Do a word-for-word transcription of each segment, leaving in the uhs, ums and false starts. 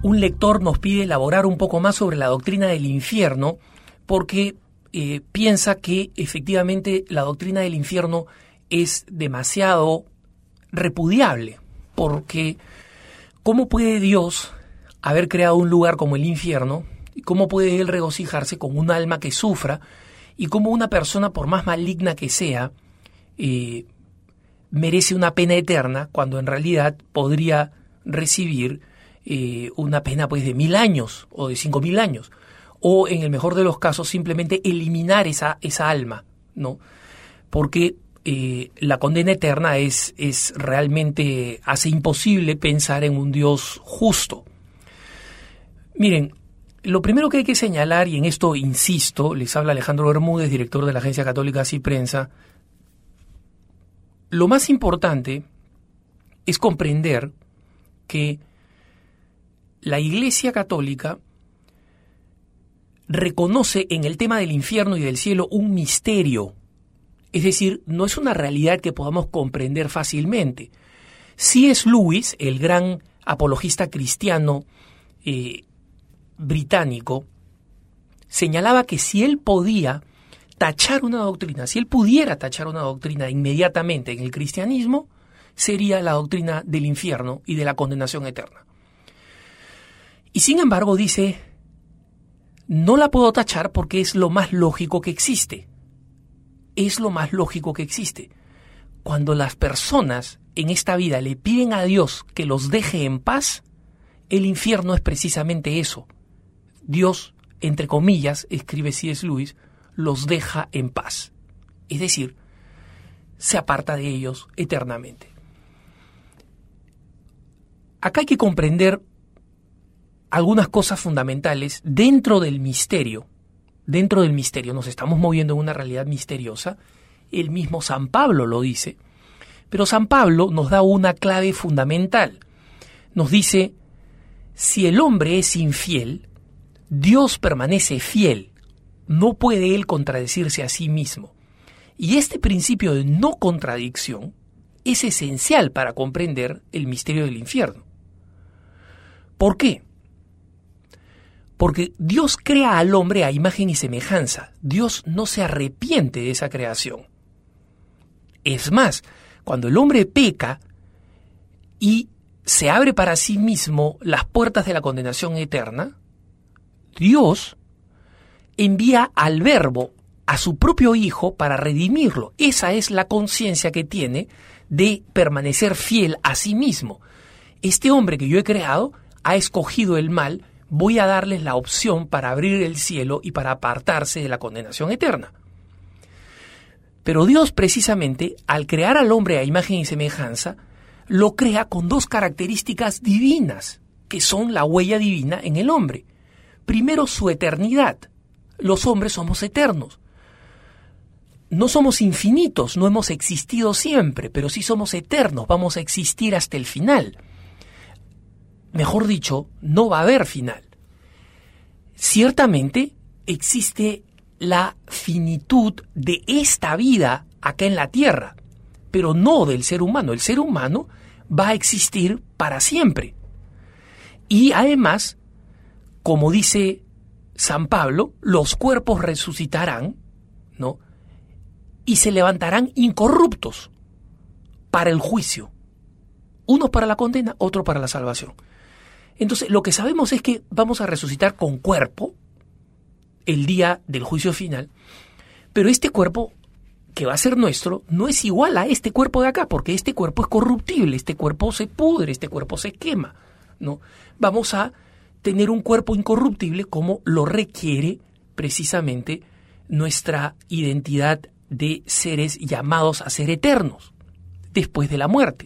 un lector nos pide elaborar un poco más sobre la doctrina del infierno porque eh, piensa que efectivamente la doctrina del infierno es demasiado repudiable, porque ¿cómo puede Dios haber creado un lugar como el infierno? ¿Y cómo puede Él regocijarse con un alma que sufra? ¿Y cómo una persona, por más maligna que sea, eh, merece una pena eterna cuando en realidad podría recibir eh, una pena pues de mil años o de cinco mil años? O en el mejor de los casos simplemente eliminar esa, esa alma, ¿no? Porque eh, la condena eterna es, es realmente hace imposible pensar en un Dios justo. Miren, lo primero que hay que señalar, y en esto insisto, les habla Alejandro Bermúdez, director de la Agencia Católica Así Prensa, lo más importante es comprender que la Iglesia Católica reconoce en el tema del infierno y del cielo un misterio. Es decir, no es una realidad que podamos comprender fácilmente. C S Lewis, el gran apologista cristiano eh, británico, señalaba que si él podía tachar una doctrina, si él pudiera tachar una doctrina inmediatamente en el cristianismo, sería la doctrina del infierno y de la condenación eterna. Y sin embargo dice, no la puedo tachar porque es lo más lógico que existe. Es lo más lógico que existe. Cuando las personas en esta vida le piden a Dios que los deje en paz, el infierno es precisamente eso. Dios, entre comillas, escribe C S Lewis, los deja en paz. Es decir, se aparta de ellos eternamente. Acá hay que comprender algunas cosas fundamentales dentro del misterio. Dentro del misterio nos estamos moviendo en una realidad misteriosa. El mismo San Pablo lo dice. Pero San Pablo nos da una clave fundamental. Nos dice, si el hombre es infiel, Dios permanece fiel. No puede él contradecirse a sí mismo. Y este principio de no contradicción es esencial para comprender el misterio del infierno. ¿Por qué? Porque Dios crea al hombre a imagen y semejanza. Dios no se arrepiente de esa creación. Es más, cuando el hombre peca y se abre para sí mismo las puertas de la condenación eterna, Dios envía al Verbo, a su propio Hijo, para redimirlo. Esa es la conciencia que tiene de permanecer fiel a sí mismo. Este hombre que yo he creado ha escogido el mal, voy a darles la opción para abrir el cielo y para apartarse de la condenación eterna. Pero Dios, precisamente, al crear al hombre a imagen y semejanza, lo crea con dos características divinas, que son la huella divina en el hombre. Primero, su eternidad. Los hombres somos eternos. No somos infinitos, no hemos existido siempre, pero sí somos eternos, vamos a existir hasta el final. Mejor dicho, no va a haber final. Ciertamente existe la finitud de esta vida acá en la tierra, pero no del ser humano. El ser humano va a existir para siempre. Y además, como dice San Pablo, los cuerpos resucitarán, ¿no? Y se levantarán incorruptos para el juicio. Uno para la condena, otro para la salvación. Entonces, lo que sabemos es que vamos a resucitar con cuerpo el día del juicio final, pero este cuerpo que va a ser nuestro no es igual a este cuerpo de acá, porque este cuerpo es corruptible, este cuerpo se pudre, este cuerpo se quema, ¿no? Vamos a tener un cuerpo incorruptible como lo requiere precisamente nuestra identidad de seres llamados a ser eternos después de la muerte.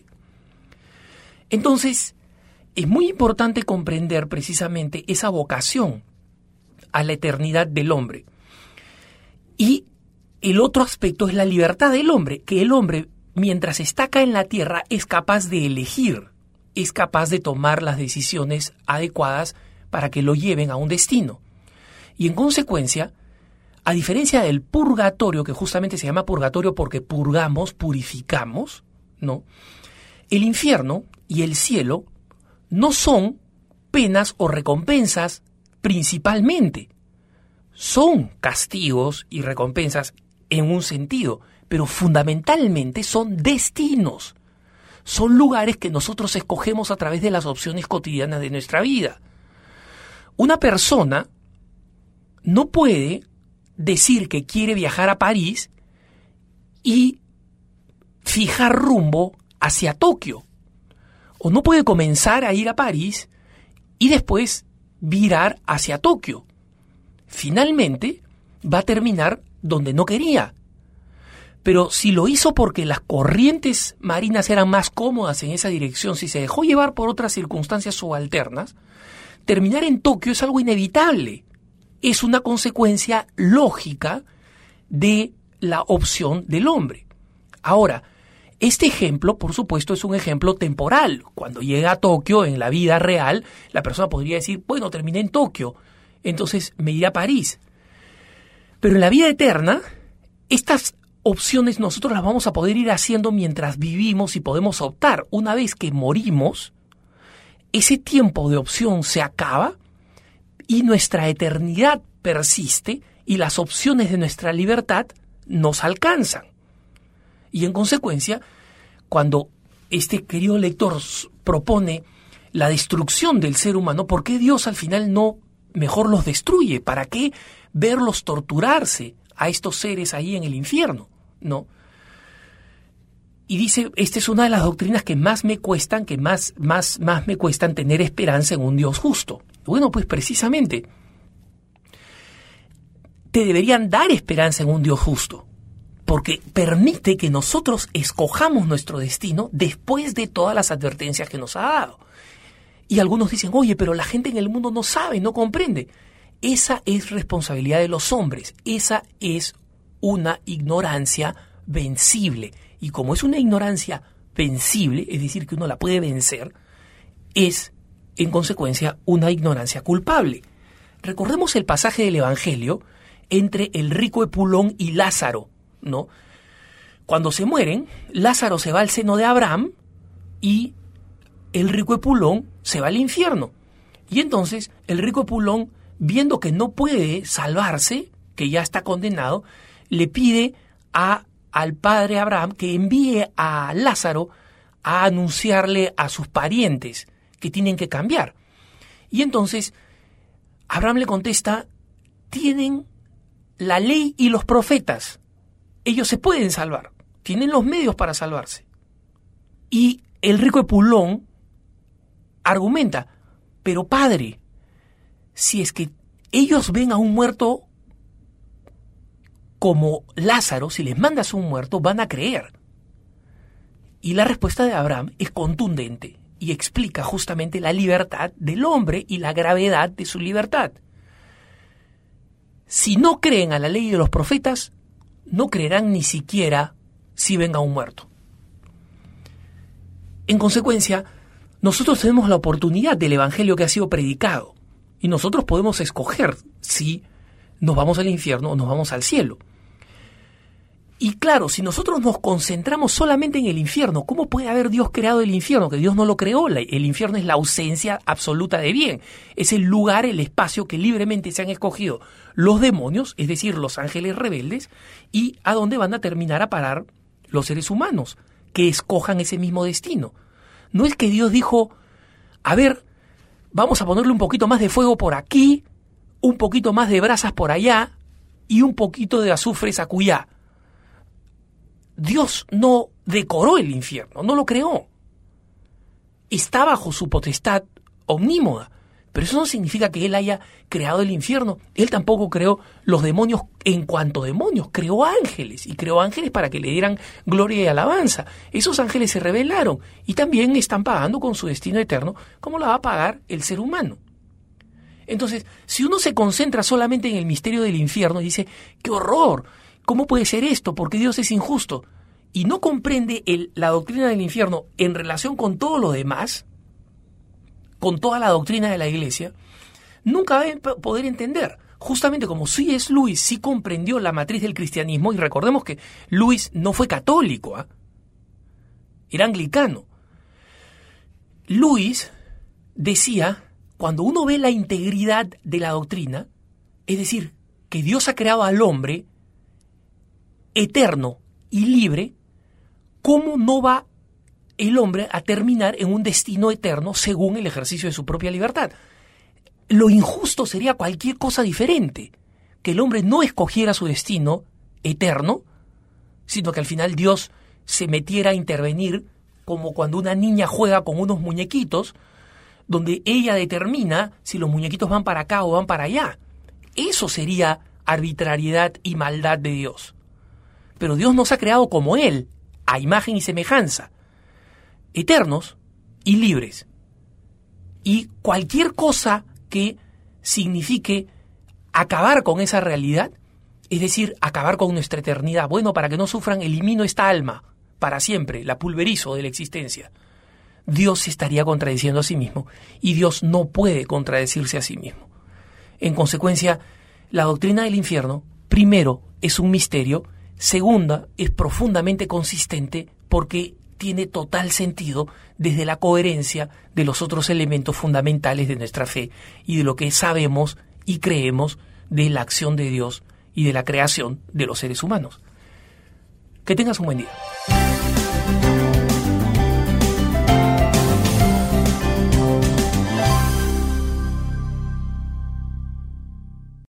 Entonces, es muy importante comprender precisamente esa vocación a la eternidad del hombre. Y el otro aspecto es la libertad del hombre, que el hombre, mientras está acá en la tierra, es capaz de elegir, es capaz de tomar las decisiones adecuadas para que lo lleven a un destino. Y en consecuencia, a diferencia del purgatorio, que justamente se llama purgatorio porque purgamos, purificamos, ¿no? El infierno y el cielo no son penas o recompensas principalmente. Son castigos y recompensas en un sentido, pero fundamentalmente son destinos. Son lugares que nosotros escogemos a través de las opciones cotidianas de nuestra vida. Una persona no puede decir que quiere viajar a París y fijar rumbo hacia Tokio. O no puede comenzar a ir a París y después virar hacia Tokio. Finalmente va a terminar donde no quería. Pero si lo hizo porque las corrientes marinas eran más cómodas en esa dirección, si se dejó llevar por otras circunstancias subalternas, terminar en Tokio es algo inevitable. Es una consecuencia lógica de la opción del hombre. Ahora, este ejemplo, por supuesto, es un ejemplo temporal. Cuando llega a Tokio, en la vida real, la persona podría decir, bueno, terminé en Tokio, entonces me iré a París. Pero en la vida eterna, estas opciones nosotros las vamos a poder ir haciendo mientras vivimos y podemos optar. Una vez que morimos, ese tiempo de opción se acaba y nuestra eternidad persiste y las opciones de nuestra libertad nos alcanzan. Y en consecuencia, cuando este querido lector propone la destrucción del ser humano, ¿por qué Dios al final no mejor los destruye? ¿Para qué verlos torturarse a estos seres ahí en el infierno? ¿No? Y dice, esta es una de las doctrinas que más me cuestan, que más, más, más me cuestan tener esperanza en un Dios justo. Bueno, pues precisamente, te deberían dar esperanza en un Dios justo, porque permite que nosotros escojamos nuestro destino después de todas las advertencias que nos ha dado. Y algunos dicen, oye, pero la gente en el mundo no sabe, no comprende. Esa es responsabilidad de los hombres, esa es una ignorancia vencible. Y como es una ignorancia vencible, es decir, que uno la puede vencer, es, en consecuencia, una ignorancia culpable. Recordemos el pasaje del Evangelio entre el rico Epulón y Lázaro, ¿no? Cuando se mueren, Lázaro se va al seno de Abraham y el rico Epulón se va al infierno. Y entonces el rico Epulón, viendo que no puede salvarse, que ya está condenado, le pide a, al padre Abraham que envíe a Lázaro a anunciarle a sus parientes que tienen que cambiar. Y entonces Abraham le contesta, tienen la ley y los profetas. Ellos se pueden salvar, tienen los medios para salvarse. Y el rico Epulón argumenta, pero padre, si es que ellos ven a un muerto como Lázaro, si les mandas un muerto, van a creer. Y la respuesta de Abraham es contundente y explica justamente la libertad del hombre y la gravedad de su libertad. Si no creen a la ley de los profetas, no creerán ni siquiera si venga un muerto. En consecuencia, nosotros tenemos la oportunidad del evangelio que ha sido predicado y nosotros podemos escoger si nos vamos al infierno o nos vamos al cielo. Y claro, si nosotros nos concentramos solamente en el infierno, ¿cómo puede haber Dios creado el infierno? Que Dios no lo creó. El infierno es la ausencia absoluta de bien. Es el lugar, el espacio que libremente se han escogido los demonios, es decir, los ángeles rebeldes, y a dónde van a terminar a parar los seres humanos, que escojan ese mismo destino. No es que Dios dijo, a ver, vamos a ponerle un poquito más de fuego por aquí, un poquito más de brasas por allá y un poquito de azufres acullá. Dios no decoró el infierno, no lo creó. Está bajo su potestad omnímoda, pero eso no significa que Él haya creado el infierno. Él tampoco creó los demonios en cuanto demonios, creó ángeles, y creó ángeles para que le dieran gloria y alabanza. Esos ángeles se rebelaron y también están pagando con su destino eterno, como la va a pagar el ser humano. Entonces, si uno se concentra solamente en el misterio del infierno y dice, ¡qué horror! ¿Cómo puede ser esto? Porque Dios es injusto. Y no comprende el, la doctrina del infierno en relación con todo lo demás, con toda la doctrina de la Iglesia, nunca va a poder entender. Justamente como C S Lewis sí comprendió la matriz del cristianismo, y recordemos que Lewis no fue católico, ¿eh? Era anglicano. Lewis decía, cuando uno ve la integridad de la doctrina, es decir, que Dios ha creado al hombre eterno y libre, ¿cómo no va el hombre a terminar en un destino eterno según el ejercicio de su propia libertad? Lo injusto sería cualquier cosa diferente, que el hombre no escogiera su destino eterno, sino que al final Dios se metiera a intervenir como cuando una niña juega con unos muñequitos, donde ella determina si los muñequitos van para acá o van para allá. Eso sería arbitrariedad y maldad de Dios. Pero Dios nos ha creado como Él, a imagen y semejanza, eternos y libres. Y cualquier cosa que signifique acabar con esa realidad, es decir, acabar con nuestra eternidad, bueno, para que no sufran, elimino esta alma para siempre, la pulverizo de la existencia. Dios se estaría contradiciendo a sí mismo, y Dios no puede contradecirse a sí mismo. En consecuencia, la doctrina del infierno, primero, es un misterio, segunda, es profundamente consistente porque tiene total sentido desde la coherencia de los otros elementos fundamentales de nuestra fe y de lo que sabemos y creemos de la acción de Dios y de la creación de los seres humanos. Que tengas un buen día.